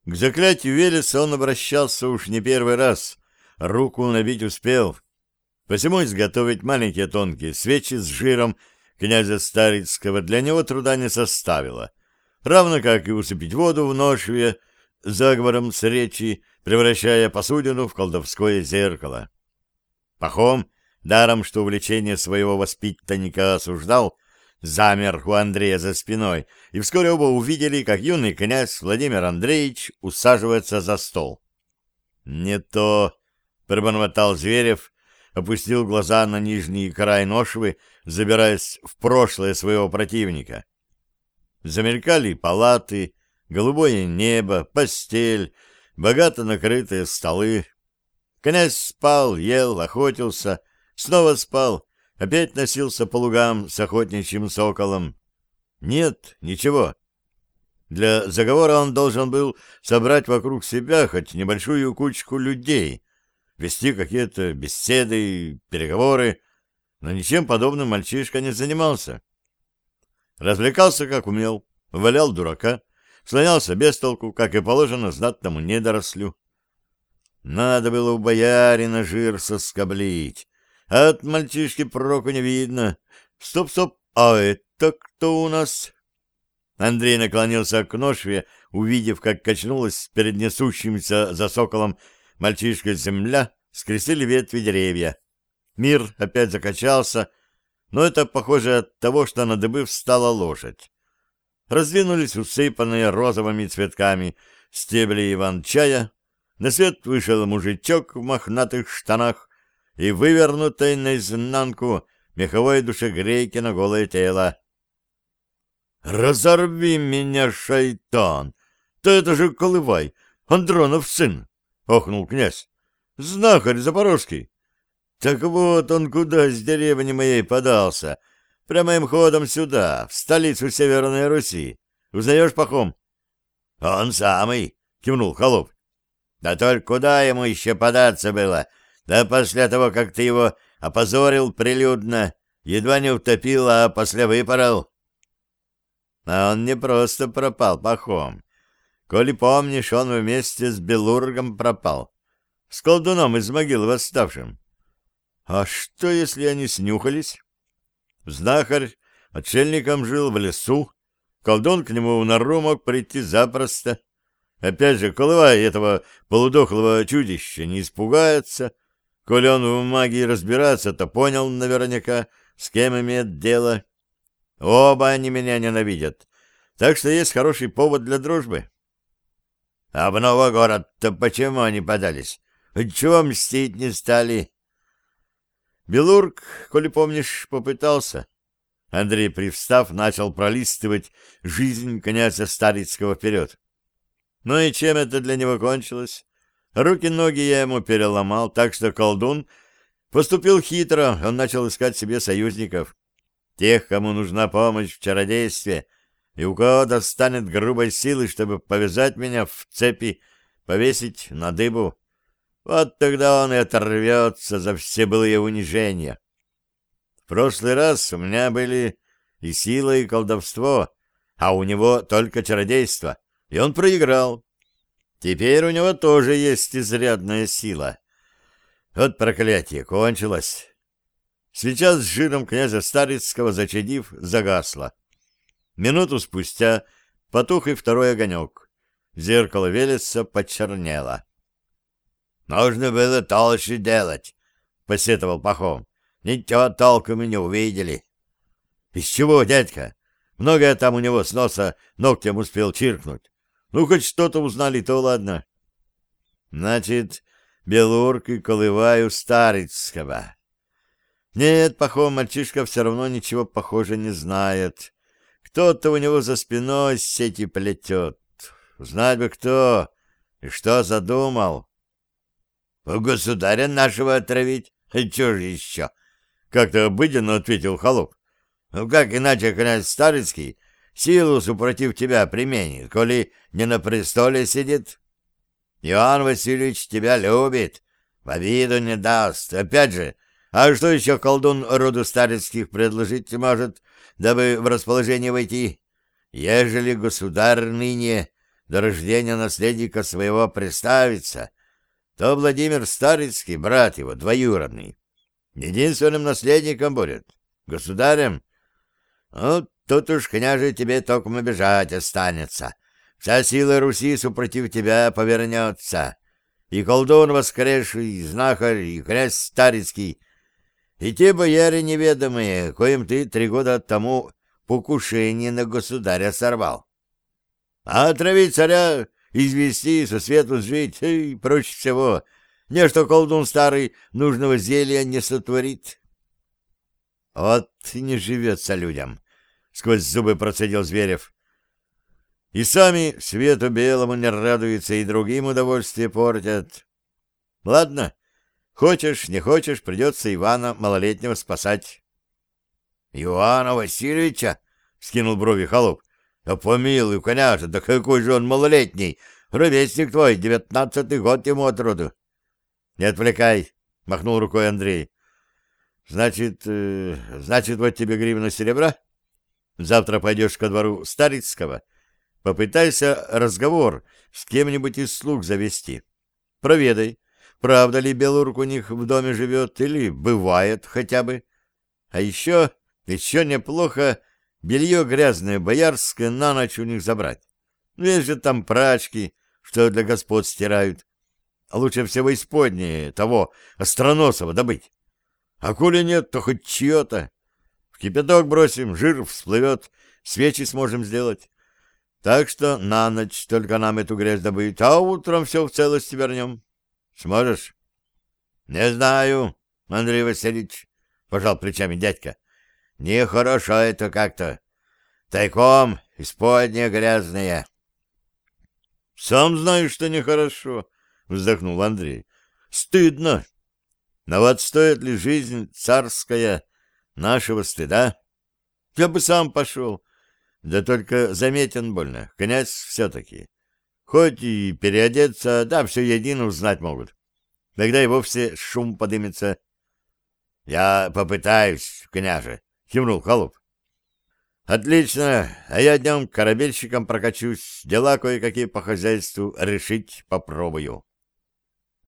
К заклятию Велеса он обращался уж не первый раз, руку набить успел. Посему изготовить маленькие тонкие свечи с жиром князя Старицкого для него труда не составило, равно как и усыпить воду в ношве заговором с речи, превращая посудину в колдовское зеркало. Пахом, даром что увлечение своего воспитанника осуждал, замер у Андрея за спиной, и вскоре оба увидели, как юный князь Владимир Андреевич усаживается за стол. «Не то!» — пробормотал Зверев, опустил глаза на нижний край ношвы, забираясь в прошлое своего противника. Замелькали палаты, голубое небо, постель, богато накрытые столы. Князь спал, ел, охотился, снова спал, опять носился по лугам с охотничьим соколом. Нет, ничего. Для заговора он должен был собрать вокруг себя хоть небольшую кучку людей, вести какие-то беседы, переговоры, но ничем подобным мальчишка не занимался. Развлекался, как умел, валял дурака, слонялся без толку, как и положено знатному недорослю. Надо было у боярина жир соскоблить, а от мальчишки проку не видно. Стоп, а это кто у нас? Андрей наклонился к ношве, увидев, как качнулась перед несущимся за соколом мальчишкой земля, скрестили ветви деревья. Мир опять закачался, но это похоже от того, что на дыбы встала лошадь. Раздвинулись усыпанные розовыми цветками стебли иван-чая, на свет вышел мужичок в мохнатых штанах и вывернутой наизнанку меховой душегрейки на голое тело. «Разорви меня, шайтан! Да это же Колывай, Андронов сын!» — охнул князь. «Знахарь запорожский! Так вот он куда с деревни моей подался, прямым ходом сюда, в столицу Северной Руси. Узнаешь, Пахом?» «Он самый!» — кивнул холоп. «Да только куда ему еще податься было? Да после того, как ты его опозорил прилюдно, едва не утопил, а после выпорол». А он не просто пропал, Пахом. Коли помнишь, он вместе с Белургом пропал, с колдуном из могил восставшим. А что, если они снюхались? Знахарь отшельником жил в лесу, колдун к нему в нору мог прийти запросто. Опять же, Колывай этого полудохлого чудища не испугается. Коли он в магии разбирается, то понял наверняка, с кем имеет дело. Оба они меня ненавидят, так что есть хороший повод для дружбы. А в Новогород-то почему они подались? Чего мстить не стали? Белург, коли помнишь, попытался. Андрей, привстав, начал пролистывать жизнь князя Старицкого вперед. Ну и чем это для него кончилось? Руки-ноги я ему переломал, так что колдун поступил хитро, он начал искать себе союзников. Тех, кому нужна помощь в чародействе, и у кого достанет грубой силы, чтобы повязать меня в цепи, повесить на дыбу. Вот тогда он и оторвется за все былые унижения. В прошлый раз у меня были и сила, и колдовство, а у него только чародейство, и он проиграл. Теперь у него тоже есть изрядная сила. Вот проклятие кончилось. Свеча с жиром князя Старицкого, зачадив, загасла. Минуту спустя потух и второй огонек. Зеркало Велеса почернело. «Нужно было толще делать», — посетовал Пахом. «Ничего толком и не увидели». «Из чего, дядька? Многое там у него с носа ногтем успел чиркнуть. Ну, хоть что-то узнали, то ладно». «Значит, Белург и Колываю Старицкого». Нет, Пахом, мальчишка все равно ничего, похоже, не знает. Кто-то у него за спиной сети плетет. Знать бы кто и что задумал. «Государя нашего отравить? Чего же еще?» — как-то обыденно ответил холоп. «Ну как иначе князь Старицкий силу супротив тебя применит, коли не на престоле сидит? Иоанн Васильевич тебя любит, в обиду не даст. Опять же, а что еще колдун роду Старицких предложить может, дабы в расположение войти? Ежели государь ныне до рождения наследника своего приставиться, то Владимир Старицкий, брат его, двоюродный, единственным наследником будет, государем. Ну, тут уж, княже, тебе токмо бежать останется. Вся сила Руси супротив тебя повернется. И колдун воскресший, и знахарь, и князь Старицкий, и те бояре неведомые, коим ты 3 года тому покушение на государя сорвал. А отравить царя, извести, со свету сжить, и проще всего, не что колдун старый нужного зелья не сотворит. Вот и не живется людям, — сквозь зубы процедил Зверев. И сами свету белому не радуются, и другим удовольствие портят. Ладно, хочешь, не хочешь, придется Ивана малолетнего спасать. — Ивана Васильевича? — скинул брови холоп. — Да помилуй, княже, да какой же он малолетний! Ровесник твой, 19-й год ему от роду. — Не отвлекай, — махнул рукой Андрей. — Значит, вот тебе гривна серебра? Завтра пойдешь ко двору Старицкого. Попытайся разговор с кем-нибудь из слуг завести. Проведай, правда ли Белурк у них в доме живет или бывает хотя бы. А еще неплохо белье грязное боярское на ночь у них забрать. Есть же там прачки, что для господ стирают. Лучше всего исподнее того Остроносова добыть. А коли нет, то хоть чье-то. В кипяток бросим, жир всплывет, свечи сможем сделать. Так что на ночь только нам эту грязь добыть, а утром все в целости вернем. Сможешь? — Не знаю, Андрей Васильевич, — пожал плечами дядька. — Нехорошо это как-то. Тайком, исподнее грязные. — Сам знаешь, что нехорошо, — вздохнул Андрей. — Стыдно. Но вот стоит ли жизнь царская нашего стыда? Я бы сам пошел. Да только заметен больно, князь все-таки. Хоть и переодеться, да все едино узнать могут. Тогда и вовсе шум подымется. — Я попытаюсь, княже, — кивнул холоп. — Отлично, а я днем корабельщиком прокачусь, дела кое-какие по хозяйству решить попробую.